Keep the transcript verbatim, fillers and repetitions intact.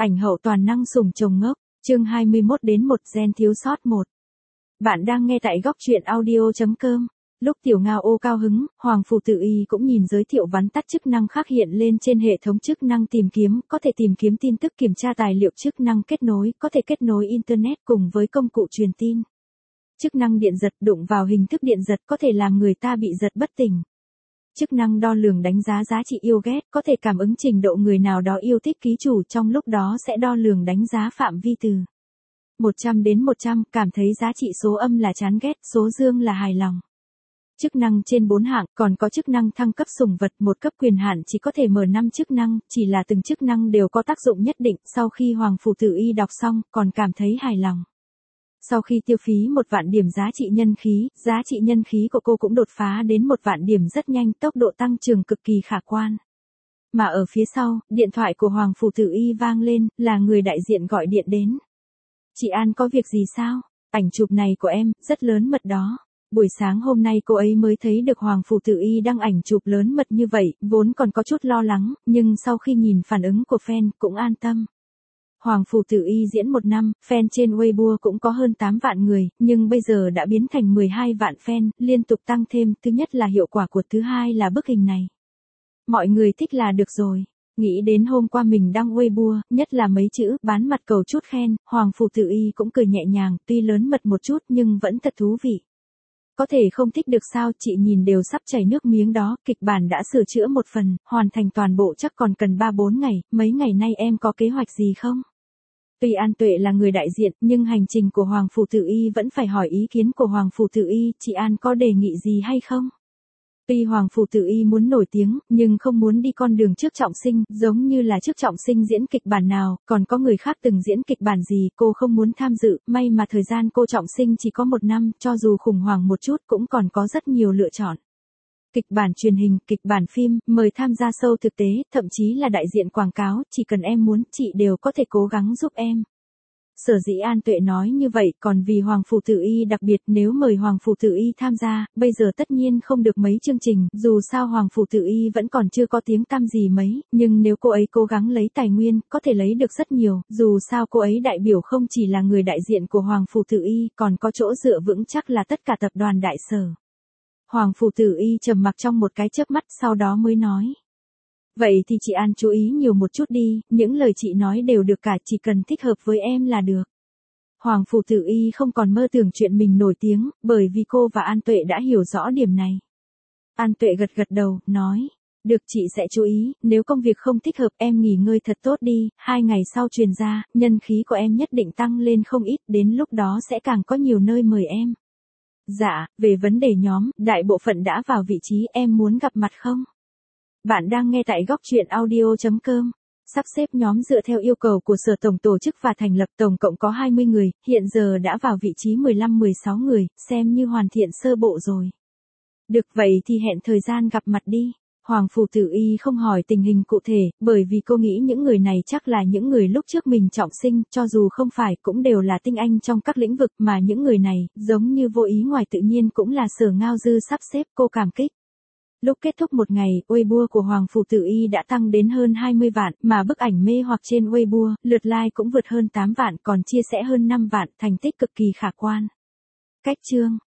Ảnh hậu toàn năng sủng chồng ngốc, chương hai mươi mốt đến một gen thiếu sót một. Bạn đang nghe tại góc truyện audio chấm com. Lúc Tiểu Ngao Ô cao hứng, Hoàng Phủ Tử Y cũng nhìn giới thiệu vắn tắt chức năng khác hiện lên trên hệ thống chức năng tìm kiếm, có thể tìm kiếm tin tức, kiểm tra tài liệu, chức năng kết nối, có thể kết nối Internet cùng với công cụ truyền tin. Chức năng điện giật, đụng vào hình thức điện giật có thể làm người ta bị giật bất tỉnh. Chức năng đo lường đánh giá giá trị yêu ghét, có thể cảm ứng trình độ người nào đó yêu thích ký chủ, trong lúc đó sẽ đo lường đánh giá phạm vi từ một trăm đến một trăm, cảm thấy giá trị số âm là chán ghét, số dương là hài lòng. Chức năng trên bốn hạng, còn có chức năng thăng cấp sủng vật, một cấp quyền hạn chỉ có thể mở năm chức năng, chỉ là từng chức năng đều có tác dụng nhất định. Sau khi Hoàng Phủ Tử Y đọc xong, còn cảm thấy hài lòng. Sau khi tiêu phí một vạn điểm giá trị nhân khí, giá trị nhân khí của cô cũng đột phá đến một vạn điểm rất nhanh, tốc độ tăng trưởng cực kỳ khả quan. Mà ở phía sau, điện thoại của Hoàng Phủ Tử Y vang lên, là người đại diện gọi điện đến. Chị An có việc gì sao? Ảnh chụp này của em, rất lớn mật đó. Buổi sáng hôm nay cô ấy mới thấy được Hoàng Phủ Tử Y đăng ảnh chụp lớn mật như vậy, vốn còn có chút lo lắng, nhưng sau khi nhìn phản ứng của fan, cũng an tâm. Hoàng Phủ Tử Y diễn một năm, fan trên Weibo cũng có hơn tám vạn người, nhưng bây giờ đã biến thành mười hai vạn fan, liên tục tăng thêm, thứ nhất là hiệu quả của, thứ hai là bức hình này. Mọi người thích là được rồi. Nghĩ đến hôm qua mình đăng Weibo, nhất là mấy chữ, bán mặt cầu chút khen, Hoàng Phủ Tử Y cũng cười nhẹ nhàng, tuy lớn mật một chút nhưng vẫn thật thú vị. Có thể không thích được sao, chị nhìn đều sắp chảy nước miếng đó, kịch bản đã sửa chữa một phần, hoàn thành toàn bộ chắc còn cần ba bốn ngày, mấy ngày nay em có kế hoạch gì không? Tuy An Tuệ là người đại diện, nhưng hành trình của Hoàng Phủ Tử Y vẫn phải hỏi ý kiến của Hoàng Phủ Tử Y, chị An có đề nghị gì hay không? Tuy Hoàng Phủ Tử Y muốn nổi tiếng, nhưng không muốn đi con đường trước Trọng Sinh, giống như là trước Trọng Sinh diễn kịch bản nào, còn có người khác từng diễn kịch bản gì, cô không muốn tham dự, may mà thời gian cô Trọng Sinh chỉ có một năm, cho dù khủng hoảng một chút cũng còn có rất nhiều lựa chọn. Kịch bản truyền hình, kịch bản phim, mời tham gia show thực tế, thậm chí là đại diện quảng cáo, chỉ cần em muốn, chị đều có thể cố gắng giúp em. Sở dĩ An Tuệ nói như vậy, còn vì Hoàng Phủ Tử Y đặc biệt, nếu mời Hoàng Phủ Tử Y tham gia, bây giờ tất nhiên không được mấy chương trình, dù sao Hoàng Phủ Tử Y vẫn còn chưa có tiếng tăm gì mấy, nhưng nếu cô ấy cố gắng lấy tài nguyên, có thể lấy được rất nhiều, dù sao cô ấy đại biểu không chỉ là người đại diện của Hoàng Phủ Tử Y, còn có chỗ dựa vững chắc là tất cả tập đoàn đại sở. Hoàng Phủ Tử Y trầm mặc trong một cái chớp mắt, sau đó mới nói. Vậy thì chị An chú ý nhiều một chút đi, những lời chị nói đều được cả, chỉ cần thích hợp với em là được. Hoàng Phủ Tử Y không còn mơ tưởng chuyện mình nổi tiếng, bởi vì cô và An Tuệ đã hiểu rõ điểm này. An Tuệ gật gật đầu, nói. Được, chị sẽ chú ý, nếu công việc không thích hợp em nghỉ ngơi thật tốt đi, hai ngày sau truyền ra, nhân khí của em nhất định tăng lên không ít, đến lúc đó sẽ càng có nhiều nơi mời em. Dạ, về vấn đề nhóm, đại bộ phận đã vào vị trí, em muốn gặp mặt không? Bạn đang nghe tại góc truyện audio chấm com. Sắp xếp nhóm dựa theo yêu cầu của sở tổng tổ chức và thành lập, tổng cộng có hai mươi người, hiện giờ đã vào vị trí mười lăm mười sáu người, xem như hoàn thiện sơ bộ rồi. Được, vậy thì hẹn thời gian gặp mặt đi. Hoàng Phủ Tử Y không hỏi tình hình cụ thể, bởi vì cô nghĩ những người này chắc là những người lúc trước mình Trọng Sinh, cho dù không phải cũng đều là tinh anh trong các lĩnh vực, mà những người này, giống như vô ý ngoài tự nhiên cũng là Sở Ngao Dư sắp xếp, cô cảm kích. Lúc kết thúc một ngày, Weibo của Hoàng Phủ Tử Y đã tăng đến hơn hai mươi vạn, mà bức ảnh mê hoặc trên Weibo, lượt like cũng vượt hơn tám vạn, còn chia sẻ hơn năm vạn, thành tích cực kỳ khả quan. Cách chương